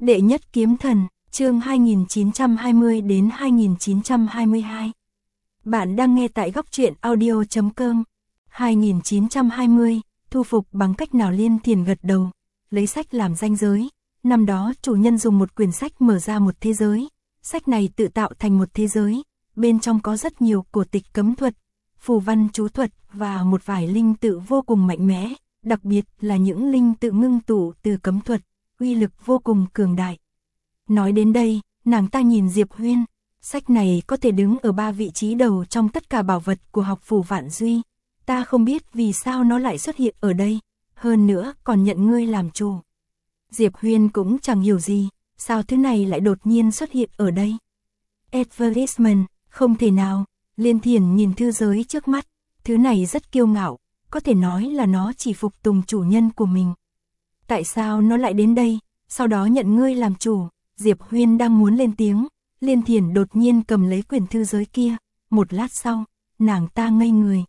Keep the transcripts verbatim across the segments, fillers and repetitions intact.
Đệ nhất kiếm thần, chương hai nghìn chín trăm hai mươi đến hai nghìn chín trăm hai mươi hai. Bạn đang nghe tại góc truyện audio chấm com. hai nghìn chín trăm hai mươi, thu phục bằng cách nào? Liên Thiền gật đầu, lấy sách làm ranh giới. Năm đó chủ nhân dùng một quyển sách mở ra một thế giới. Sách này tự tạo thành một thế giới, bên trong có rất nhiều cổ tịch cấm thuật, phù văn chú thuật và một vài linh tự vô cùng mạnh mẽ, đặc biệt là những linh tự ngưng tụ từ cấm thuật, uy lực vô cùng cường đại. Nói đến đây, nàng ta nhìn Diệp Huyên, sách này có thể đứng ở ba vị trí đầu trong tất cả bảo vật của học phủ Vạn Duy. Ta không biết vì sao nó lại xuất hiện ở đây, hơn nữa còn nhận ngươi làm chủ. Diệp Huyên cũng chẳng hiểu gì, sao thứ này lại đột nhiên xuất hiện ở đây. Advertisement, không thể nào. Liên Thiền nhìn thư giới trước mắt, thứ này rất kiêu ngạo, có thể nói là nó chỉ phục tùng chủ nhân của mình. Tại sao nó lại đến đây, sau đó nhận ngươi làm chủ? Diệp Huyên đang muốn lên tiếng, Liên Thiền đột nhiên cầm lấy quyển thư giới kia, một lát sau, nàng ta ngây người.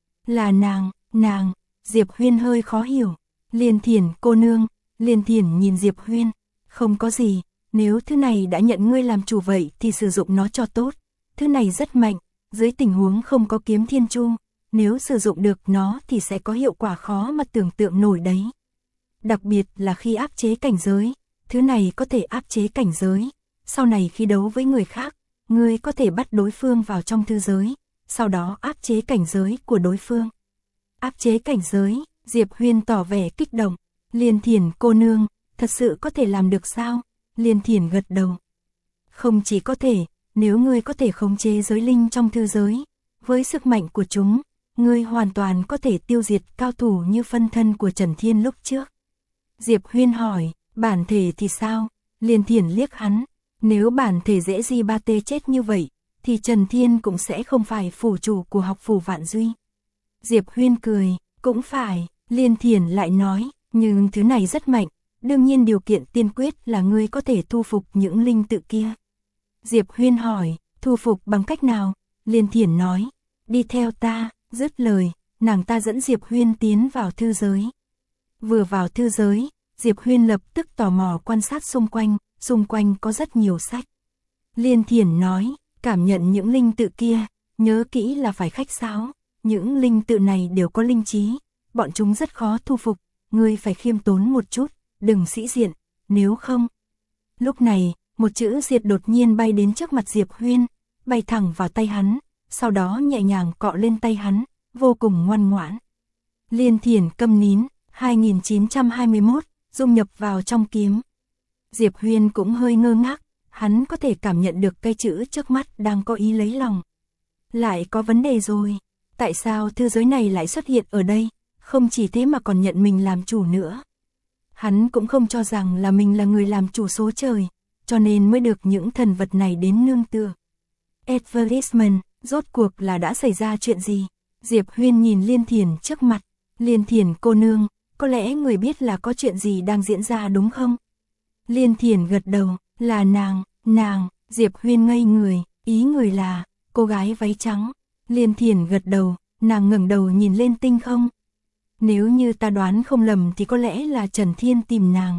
Là nàng, nàng, Diệp Huyên hơi khó hiểu. Liên Thiền cô nương, Liên Thiền nhìn Diệp Huyên, không có gì, nếu thứ này đã nhận ngươi làm chủ vậy thì sử dụng nó cho tốt. Thứ này rất mạnh, dưới tình huống không có kiếm thiên chu, nếu sử dụng được nó thì sẽ có hiệu quả khó mà tưởng tượng nổi đấy. Đặc biệt là khi áp chế cảnh giới, thứ này có thể áp chế cảnh giới. Sau này khi đấu với người khác, ngươi có thể bắt đối phương vào trong thư giới, sau đó áp chế cảnh giới của đối phương. Áp chế cảnh giới, Diệp Huyên tỏ vẻ kích động. Liên Thiền cô nương, thật sự có thể làm được sao? Liên Thiền gật đầu. Không chỉ có thể, nếu ngươi có thể khống chế giới linh trong thư giới, với sức mạnh của chúng, ngươi hoàn toàn có thể tiêu diệt cao thủ như phân thân của Trần Thiên lúc trước. Diệp Huyên hỏi, bản thể thì sao? Liên Thiền liếc hắn, nếu bản thể dễ di ba tê chết như vậy, thì Trần Thiên cũng sẽ không phải phủ chủ của học phủ Vạn Duy. Diệp Huyên cười, cũng phải. Liên Thiền lại nói, nhưng thứ này rất mạnh, đương nhiên điều kiện tiên quyết là ngươi có thể thu phục những linh tự kia. Diệp Huyên hỏi, thu phục bằng cách nào? Liên Thiền nói, đi theo ta. Dứt lời, nàng ta dẫn Diệp Huyên tiến vào thư giới. Vừa vào thư giới, Diệp Huyên lập tức tò mò quan sát xung quanh, xung quanh có rất nhiều sách. Liên Thiền nói, cảm nhận những linh tự kia, nhớ kỹ là phải khách sáo, những linh tự này đều có linh trí, bọn chúng rất khó thu phục, ngươi phải khiêm tốn một chút, đừng sĩ diện, nếu không. Lúc này, một chữ diệt đột nhiên bay đến trước mặt Diệp Huyên, bay thẳng vào tay hắn, sau đó nhẹ nhàng cọ lên tay hắn, vô cùng ngoan ngoãn. Liên Thiền câm nín, hai nghìn chín trăm hai mươi mốt, dung nhập vào trong kiếm. Diệp Huyên cũng hơi ngơ ngác, hắn có thể cảm nhận được cây chữ trước mắt đang có ý lấy lòng. Lại có vấn đề rồi, tại sao thư giới này lại xuất hiện ở đây, không chỉ thế mà còn nhận mình làm chủ nữa. Hắn cũng không cho rằng là mình là người làm chủ số trời, cho nên mới được những thần vật này đến nương tựa. Advertisement, rốt cuộc là đã xảy ra chuyện gì? Diệp Huyên nhìn Liên Thiền trước mặt, Liên Thiền cô nương, có lẽ người biết là có chuyện gì đang diễn ra đúng không? Liên Thiền gật đầu, là nàng, nàng, Diệp Huyên ngây người, ý người là, cô gái váy trắng. Liên Thiền gật đầu, nàng ngẩng đầu nhìn lên tinh không. Nếu như ta đoán không lầm thì có lẽ là Trần Thiên tìm nàng.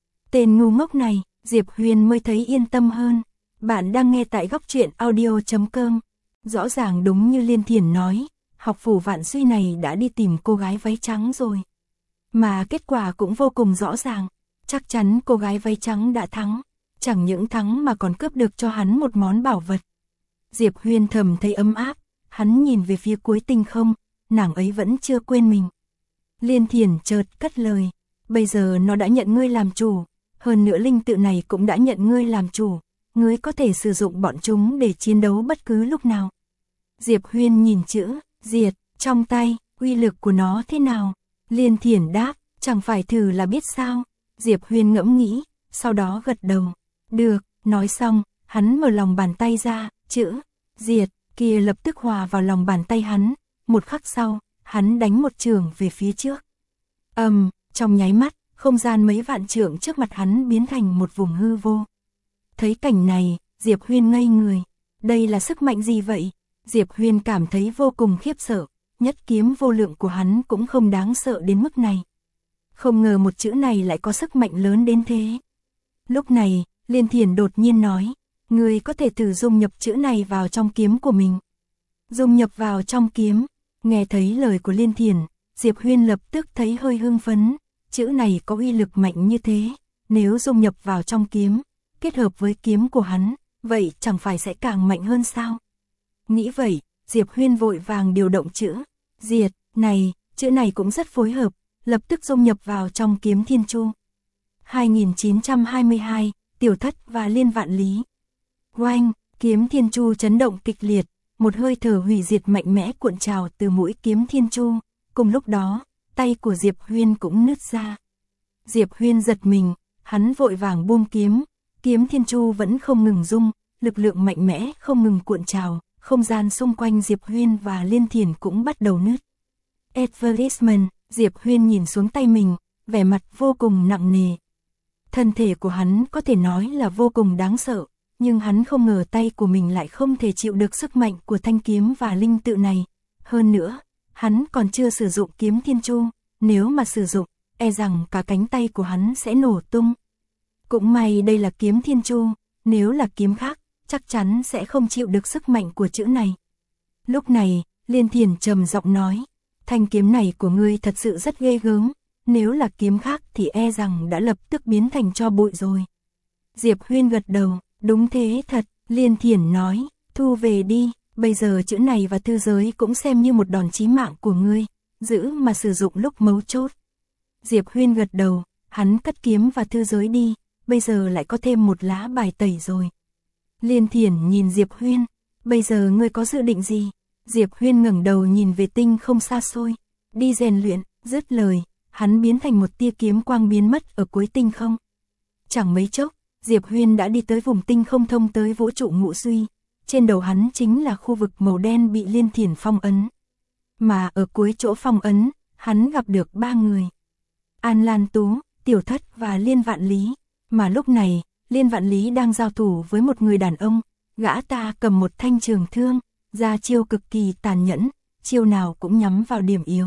Tên ngu ngốc này, Diệp Huyên mới thấy yên tâm hơn. Bạn đang nghe tại góc truyện audio chấm com. Rõ ràng đúng như Liên Thiền nói, học phủ Vạn Duy này đã đi tìm cô gái váy trắng rồi. Mà kết quả cũng vô cùng rõ ràng, chắc chắn cô gái váy trắng đã thắng, chẳng những thắng mà còn cướp được cho hắn một món bảo vật. Diệp Huyên thầm thấy ấm áp, hắn nhìn về phía cuối tinh không, nàng ấy vẫn chưa quên mình. Liên Thiền chợt cất lời, bây giờ nó đã nhận ngươi làm chủ, hơn nữa linh tự này cũng đã nhận ngươi làm chủ, ngươi có thể sử dụng bọn chúng để chiến đấu bất cứ lúc nào. Diệp Huyên nhìn chữ diệt trong tay, uy lực của nó thế nào? Liên Thiền đáp, chẳng phải thử là biết sao? Diệp Huyên ngẫm nghĩ, sau đó gật đầu. Được, nói xong, hắn mở lòng bàn tay ra, chữ diệt kia lập tức hòa vào lòng bàn tay hắn. Một khắc sau, hắn đánh một chưởng về phía trước. Ầm, um, trong nháy mắt, không gian mấy vạn trượng trước mặt hắn biến thành một vùng hư vô. Thấy cảnh này, Diệp Huyên ngây người. Đây là sức mạnh gì vậy? Diệp Huyên cảm thấy vô cùng khiếp sợ. Nhất kiếm vô lượng của hắn cũng không đáng sợ đến mức này. Không ngờ một chữ này lại có sức mạnh lớn đến thế. Lúc này, Liên Thiển đột nhiên nói, ngươi có thể thử dung nhập chữ này vào trong kiếm của mình. Dung nhập vào trong kiếm, nghe thấy lời của Liên Thiển, Diệp Huyên lập tức thấy hơi hưng phấn, chữ này có uy lực mạnh như thế, nếu dung nhập vào trong kiếm, kết hợp với kiếm của hắn, vậy chẳng phải sẽ càng mạnh hơn sao? Nghĩ vậy, Diệp Huyên vội vàng điều động chữ diệt này, chữ này cũng rất phối hợp, lập tức dung nhập vào trong kiếm Thiên Chu. hai nghìn chín trăm hai mươi hai, Tiểu Thất và Liên Vạn Lý. Oanh, kiếm Thiên Chu chấn động kịch liệt, một hơi thở hủy diệt mạnh mẽ cuộn trào từ mũi kiếm Thiên Chu, cùng lúc đó, tay của Diệp Huyên cũng nứt ra. Diệp Huyên giật mình, hắn vội vàng buông kiếm, kiếm Thiên Chu vẫn không ngừng rung, lực lượng mạnh mẽ không ngừng cuộn trào, không gian xung quanh Diệp Huyên và Liên Thiển cũng bắt đầu nứt. Advertisement, Diệp Huyên nhìn xuống tay mình, vẻ mặt vô cùng nặng nề. Thân thể của hắn có thể nói là vô cùng đáng sợ, nhưng hắn không ngờ tay của mình lại không thể chịu được sức mạnh của thanh kiếm và linh tự này. Hơn nữa, hắn còn chưa sử dụng kiếm Thiên Chu, nếu mà sử dụng, e rằng cả cánh tay của hắn sẽ nổ tung. Cũng may đây là kiếm Thiên Chu, nếu là kiếm khác, chắc chắn sẽ không chịu được sức mạnh của chữ này. Lúc này, Liên Thiển trầm giọng nói, thanh kiếm này của ngươi thật sự rất ghê gớm, nếu là kiếm khác thì e rằng đã lập tức biến thành tro bụi rồi. Diệp Huyên gật đầu, đúng thế thật, Liên Thiển nói, thu về đi, bây giờ chữ này và thư giới cũng xem như một đòn chí mạng của ngươi, giữ mà sử dụng lúc mấu chốt. Diệp Huyên gật đầu, hắn cất kiếm và thư giới đi, bây giờ lại có thêm một lá bài tẩy rồi. Liên Thiển nhìn Diệp Huyên, bây giờ ngươi có dự định gì? Diệp Huyên ngẩng đầu nhìn về tinh không xa xôi, đi rèn luyện, dứt lời, hắn biến thành một tia kiếm quang biến mất ở cuối tinh không. Chẳng mấy chốc, Diệp Huyên đã đi tới vùng tinh không thông tới vũ trụ ngũ duy, trên đầu hắn chính là khu vực màu đen bị Liên Thiển phong ấn. Mà ở cuối chỗ phong ấn, hắn gặp được ba người. An Lan Tú, Tiểu Thất và Liên Vạn Lý, mà lúc này, Liên Vạn Lý đang giao thủ với một người đàn ông, gã ta cầm một thanh trường thương, ra chiêu cực kỳ tàn nhẫn, chiêu nào cũng nhắm vào điểm yếu.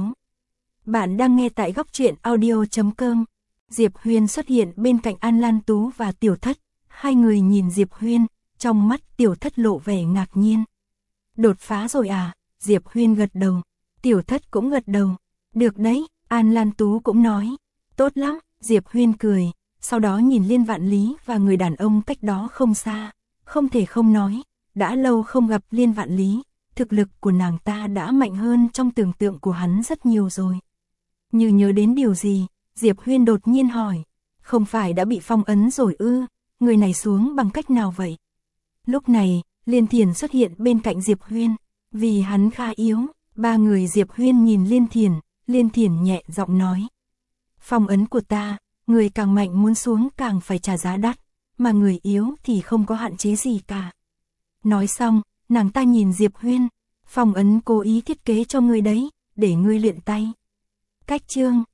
Bạn đang nghe tại góc truyện audio chấm com. Diệp Huyên xuất hiện bên cạnh An Lan Tú và Tiểu Thất, hai người nhìn Diệp Huyên, trong mắt Tiểu Thất lộ vẻ ngạc nhiên. Đột phá rồi à? Diệp Huyên gật đầu, Tiểu Thất cũng gật đầu. Được đấy, An Lan Tú cũng nói. Tốt lắm, Diệp Huyên cười, sau đó nhìn Liên Vạn Lý và người đàn ông cách đó không xa, không thể không nói, đã lâu không gặp Liên Vạn Lý, thực lực của nàng ta đã mạnh hơn trong tưởng tượng của hắn rất nhiều rồi. Như nhớ đến điều gì, Diệp Huyên đột nhiên hỏi, không phải đã bị phong ấn rồi ư, người này xuống bằng cách nào vậy? Lúc này, Liên Thiển xuất hiện bên cạnh Diệp Huyên, vì hắn khá yếu, ba người Diệp Huyên nhìn Liên Thiển, Liên Thiển nhẹ giọng nói. Phong ấn của ta, người càng mạnh muốn xuống càng phải trả giá đắt, mà người yếu thì không có hạn chế gì cả. Nói xong, nàng ta nhìn Diệp Huyên, phong ấn cố ý thiết kế cho ngươi đấy, để ngươi luyện tay. Cách chương